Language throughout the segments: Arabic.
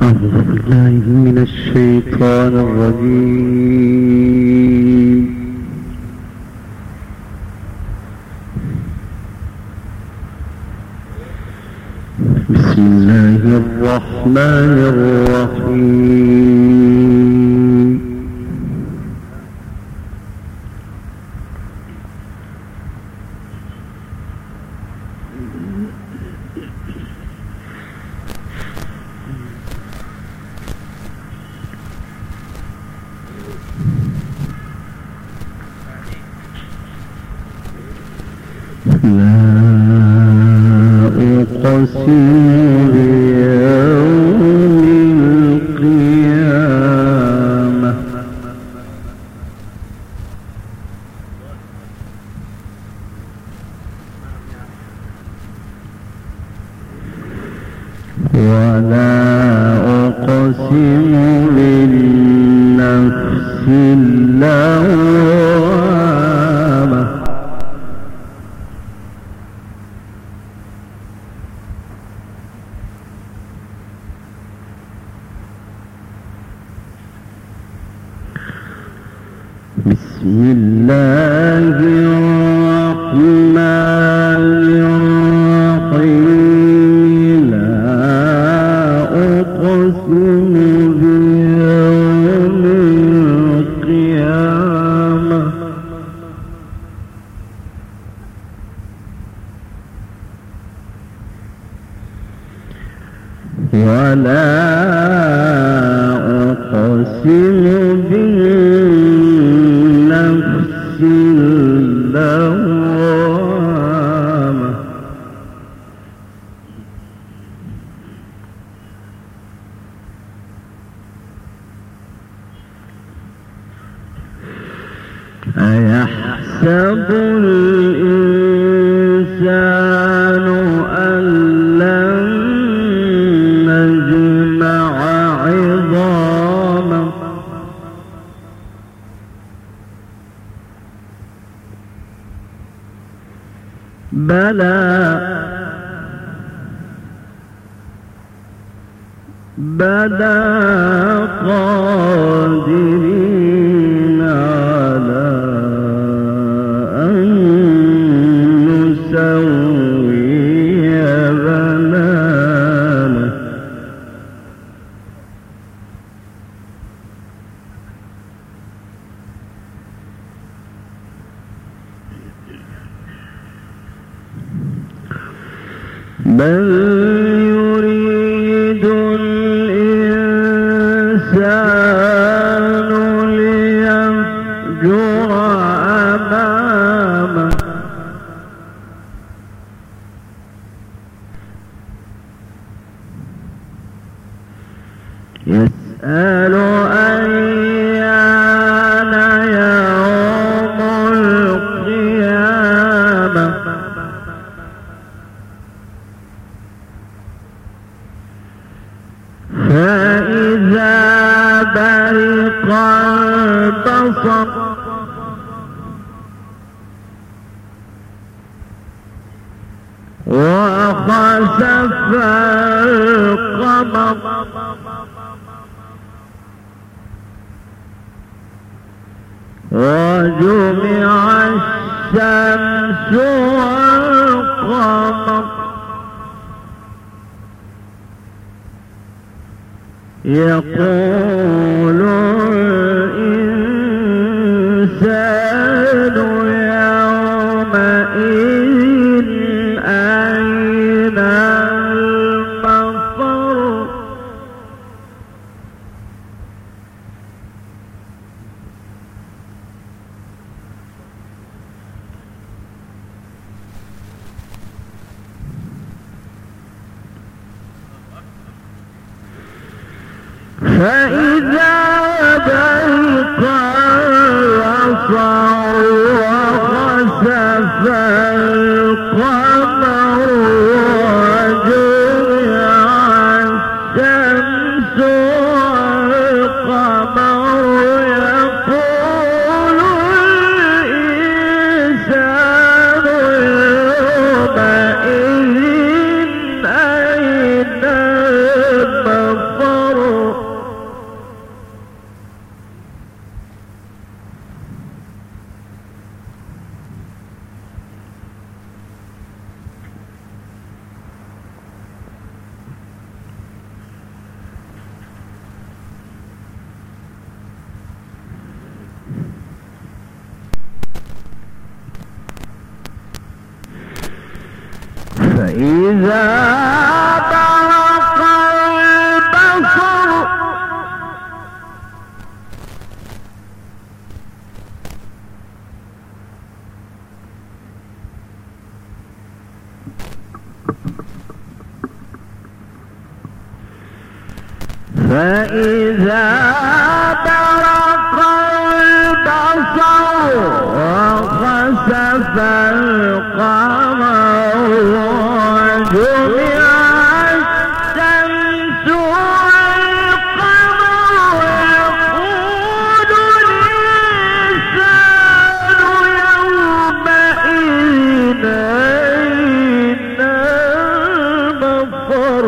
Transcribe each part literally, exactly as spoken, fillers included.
أعوذ بالله من الشيطان الرجيم. بسم الله الرحمن الرحيم. لا أقسم بيوم القيامة ولا أقسم بالنفس اللوامة بسم الله الرحمن الرحيم. لا أقسم بيوم القيامة ولا أقسم بالنفس اللوامة أيحسب الإنسان أن لن نجمع عظامه بلى بلى قادرين على أن نسوي بنانه بل يريد الإنسان ليفجر أمامه يسأل أيان يوم القيامة فإذا برق البصر وخسف القمر وجمع الشمس والقمر يقول الإنسان يومئذ أين المفر فإذا برق البصر وخسف القمر وجمع الشمس والقمر يقول الإنسان يومئذ أين المفر فإذا برق البصر فإذا برق البصر وخسف القمر وجمع الشمس والقمر يقول الإنسان يومئذ أين المفر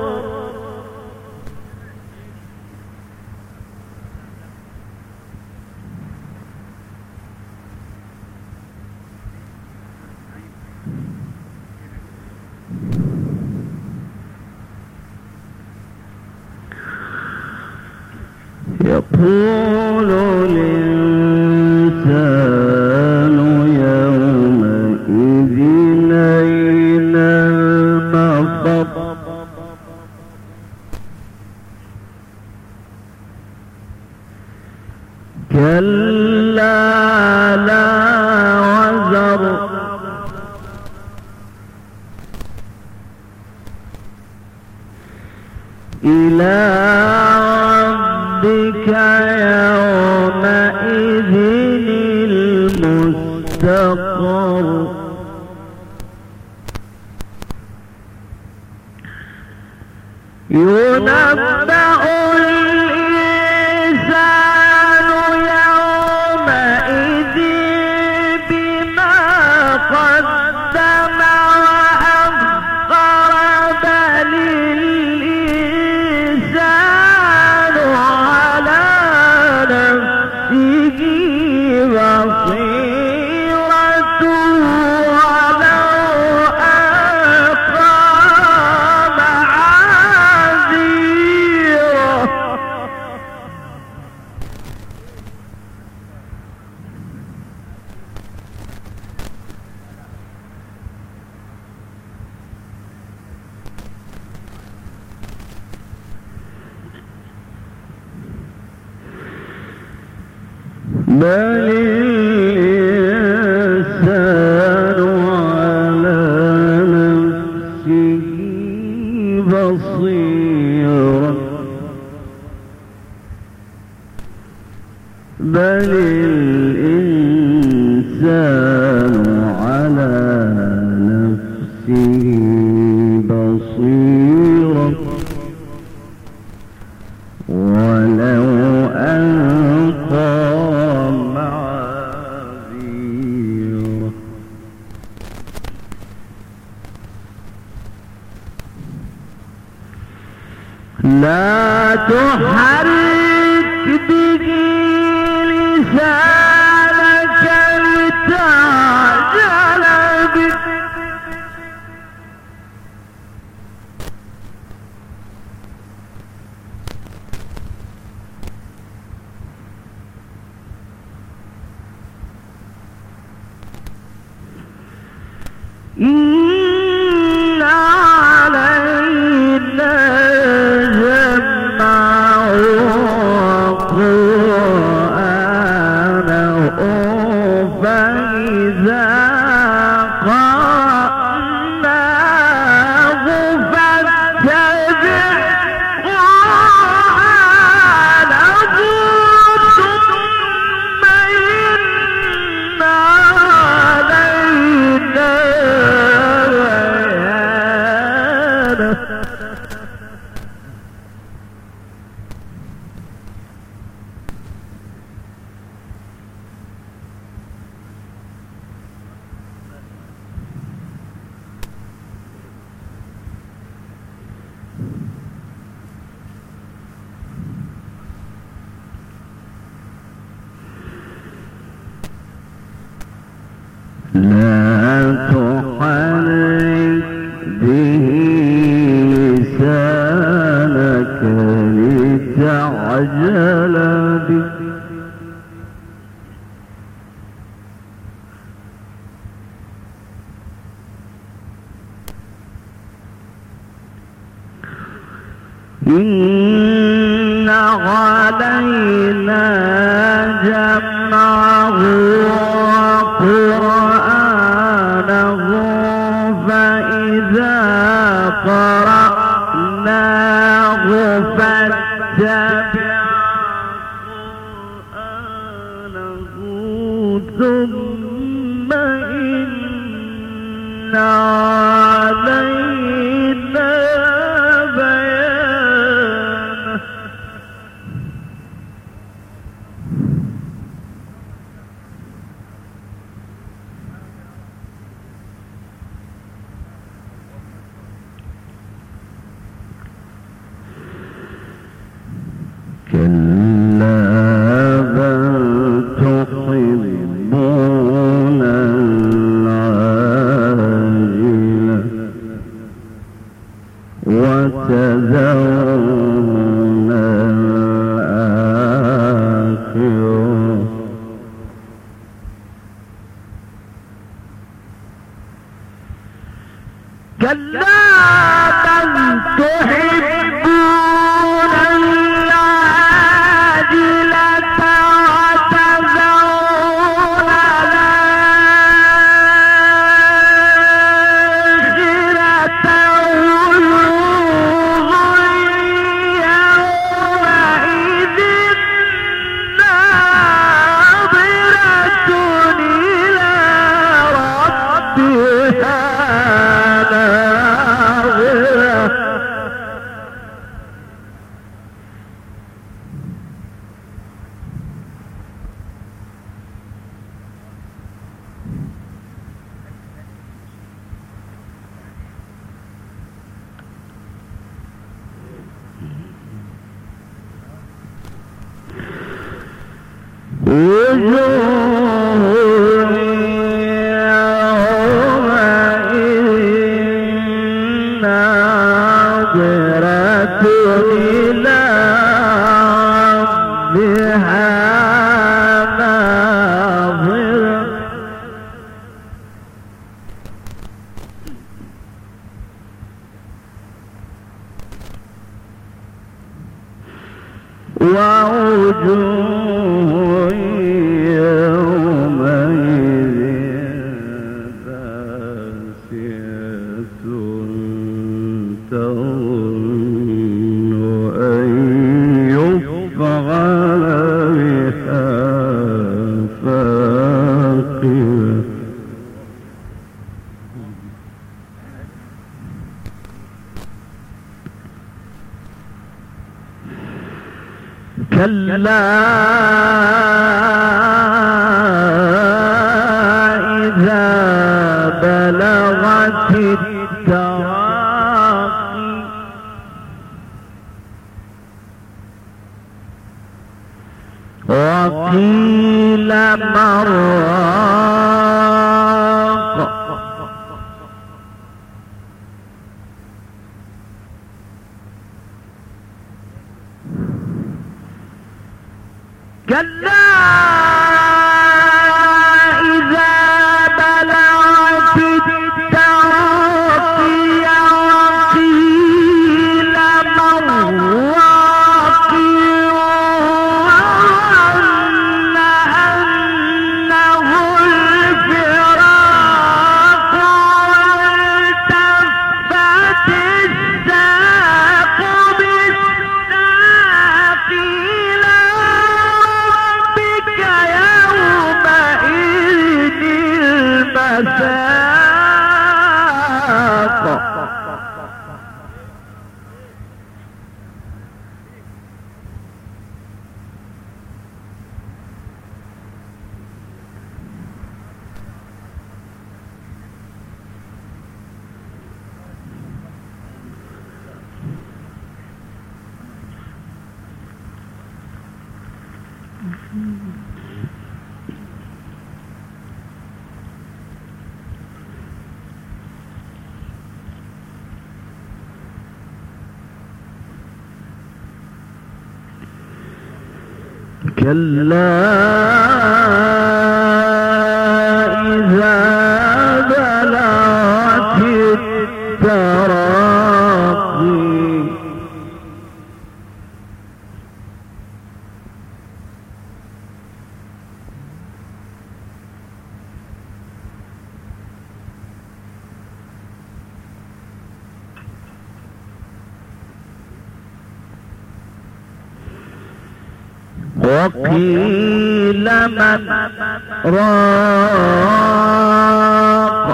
يقول الإنسان يومئذ أين المفر كلا لا وزر إلى ربك يومئذ المستقر ينبأ الإنسان يومئذ بما قدم وأخر بل الإنسان على نفسه بصيرة ولو ألقى معاذيره بل الإنسان على نفسه بصيرة بل الإنسان على نفسه بصيرة ولو ألقى معاذيره لا تحرك به لسانك لتعجل به إن علينا جمعه وقرآنه فإذا قرأناه فاتبع قرآنه ثم إن علينا لا تحرك به لسانك لتعجل به إن علينا جمعه وقرآنه فإذا قرأناه فاتبع قرآنه ثم إن علينا بيانه. كلا بل تحبون العاجلة وتذرون الآخرة كلا بل تحبون العاجلة وتذرون الآخرة وجوه يومئذ ناظرة إلى ربها ووجوه يومئذ باسية تظن أن يفعل بها فاقرة كلا إذا بلغت التراقي وقيل من راق كلا إذا بلغت التراقي وقيل من راق وظن أنه الفراق والتفت الساق بالساق إلى ربك يومئذ المساق كلا إذا بلغت التراقي وقيل من راق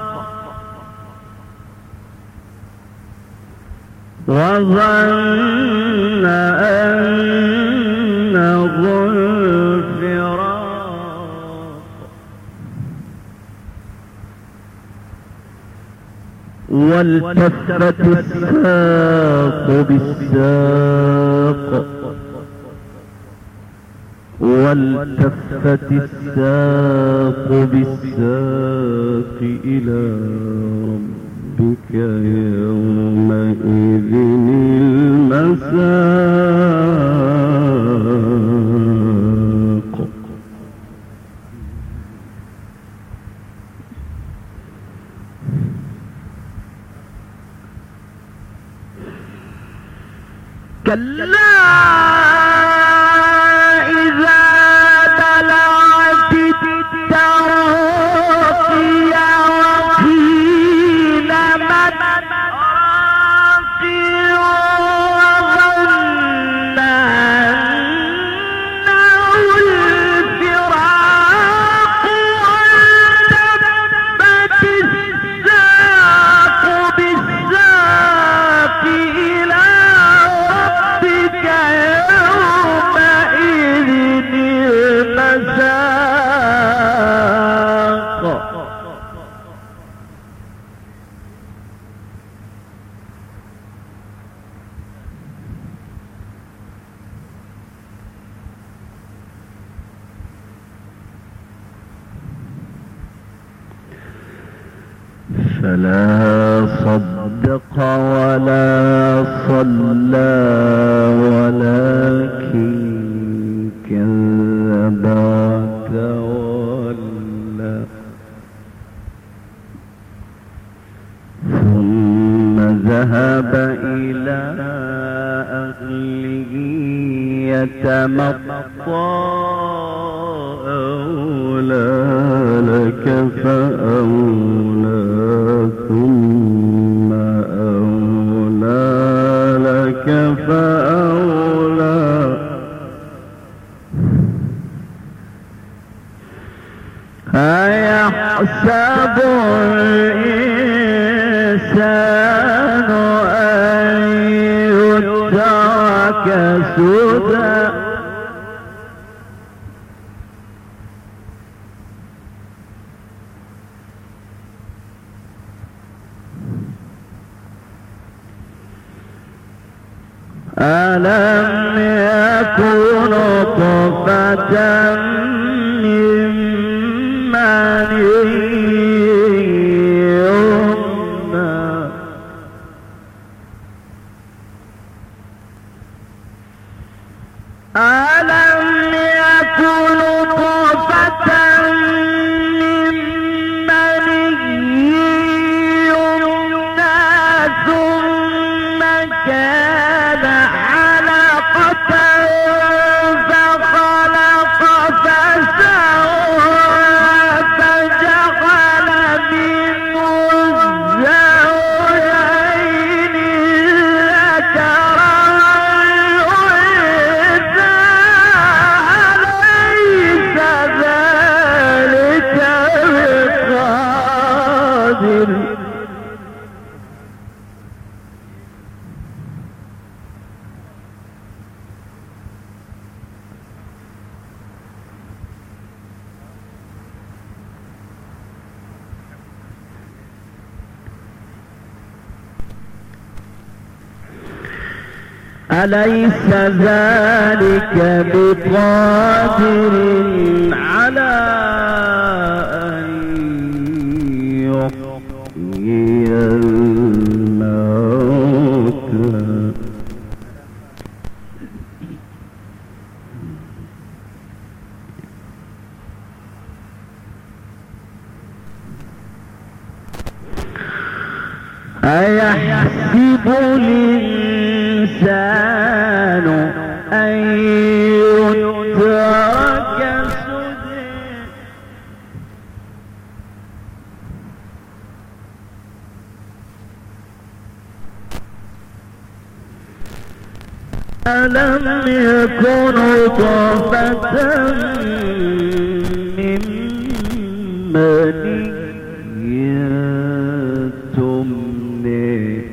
وظن أنه الفراق والتفت الساق بالساق والتفت الساق بالساق إلى ربك يومئذ المساق. كلا فلا صدق ولا صلى ولكن كذب وتولى ثم ذهب إلى أهله يتمطى أولى لك فأولى ثم أولى لك فأولى. أيحسب الإنسان أن يترك سدى ألم يكن نطفة من مني يمنى ألم يكن نطفة من مني يمنى ثم كان علقة فخلق فسوى فجعل منه الزوجين الذكر والأنثى أليس ذلك بقادر أليس ذلك بقادر على أن يحيي الموتى أيحسب الإنسان أن يترك سدى ألم يكن نطفة من مني تمنى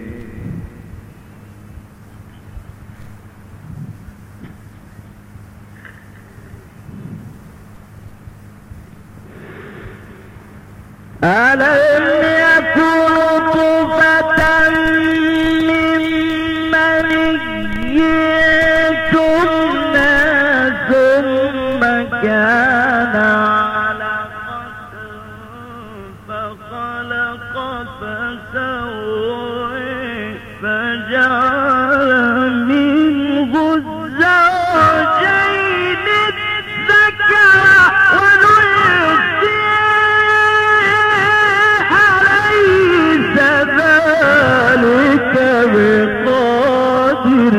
ألم يكن نطفة من مني تمنى ثم كان علقة فخلق فسوى فجعل منه الزوجين الذكر والأنثى أليس ذلك بقادر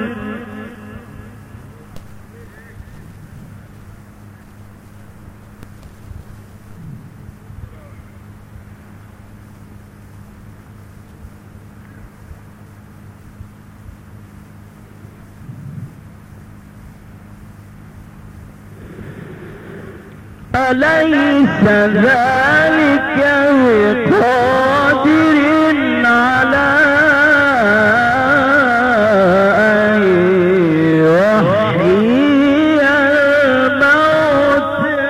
أليس ذلك بقادر على أن يحيي الموتى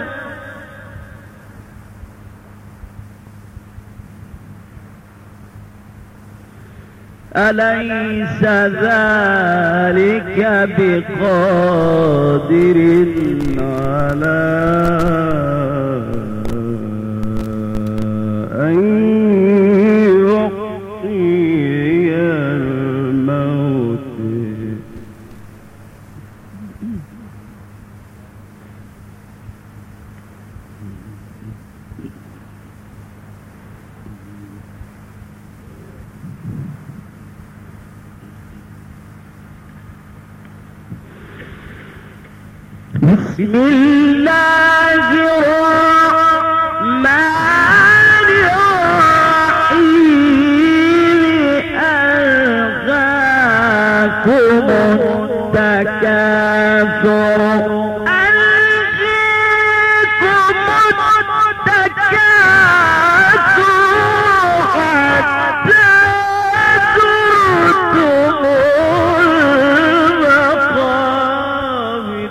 أليس ذلك بقادر على أن يحيي الموتى بسم الله الرحمن الرحيم ألهاكم التكاثر ألهاكم التكاثر حتى زرتم المقابر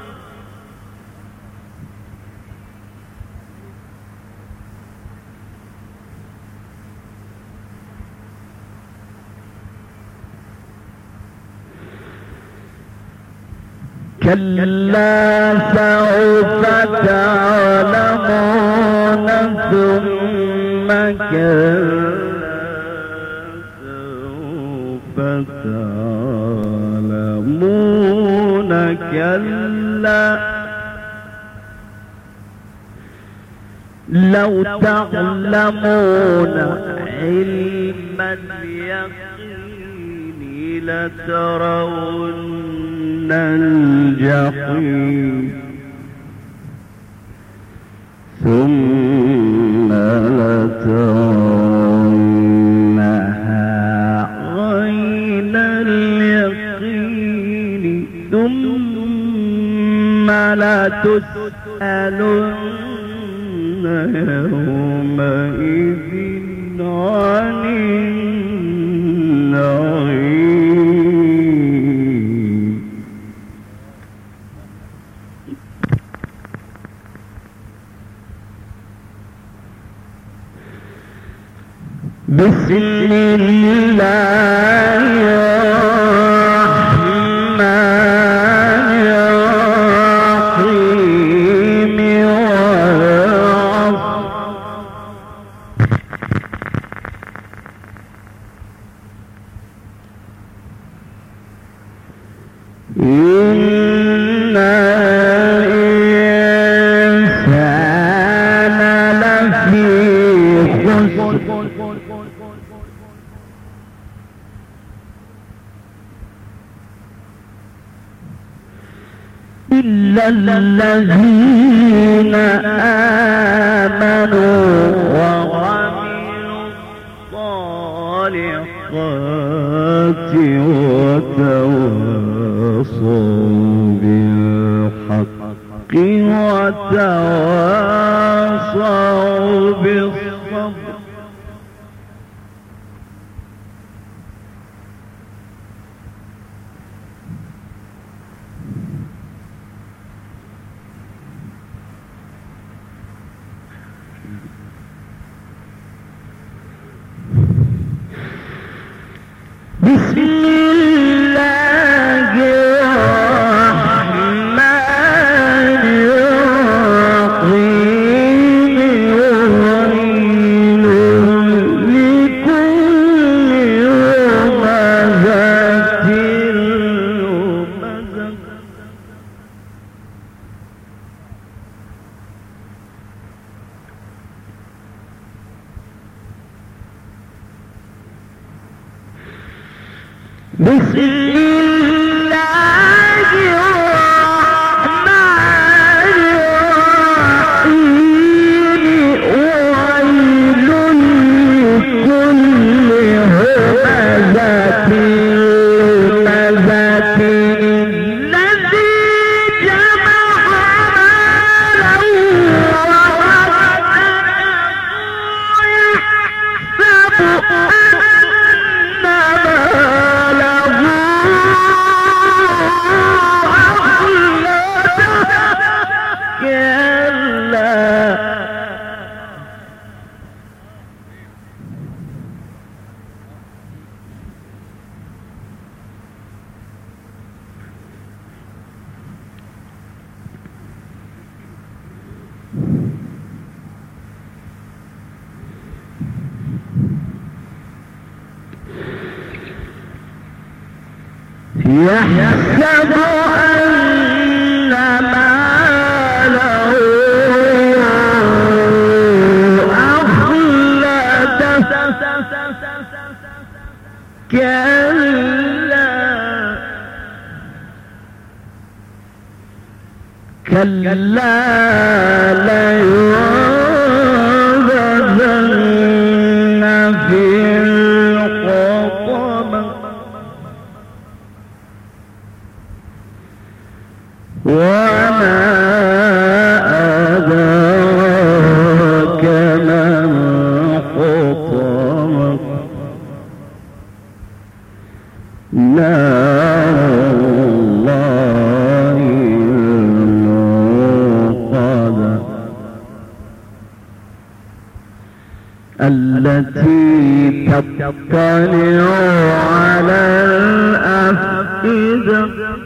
كلا سوف تعلمون ثم كلا سوف تعلمون كلا لو تعلمون علم اليقين لترون الجحيم ثم لترونها عين اليقين ثم لتسألن يومئذ عن النعيم بسم الله الرحمن الرحيم إن الإنسان لفي خسر إلا الذين آمنوا وعملوا الصالحات وتواصوا وتواصوا بالحق وتواصوا بالصبر. بسم الله الرحمن الرحيم. ويل لكل همزة لمزة. بسم الله الرحمن الرحيم. ويل لكل همزة لمزة الذي جمع مالا وعدده يحسب أن ماله يحسب أن ماله أخلده. كلا كلا لينبذن في الحطمة. وما أدراك ما الحطمة. نار الله الموقدة التي تطلع على الأفئدة.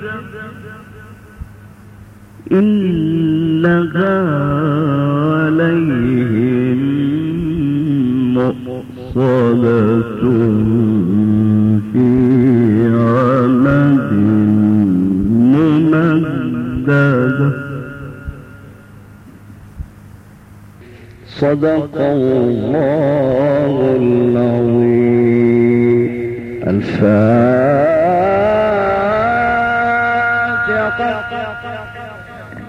إنها عليهم مؤصدة في عمد ممددة. صدق الله العظيم. الفاتحة.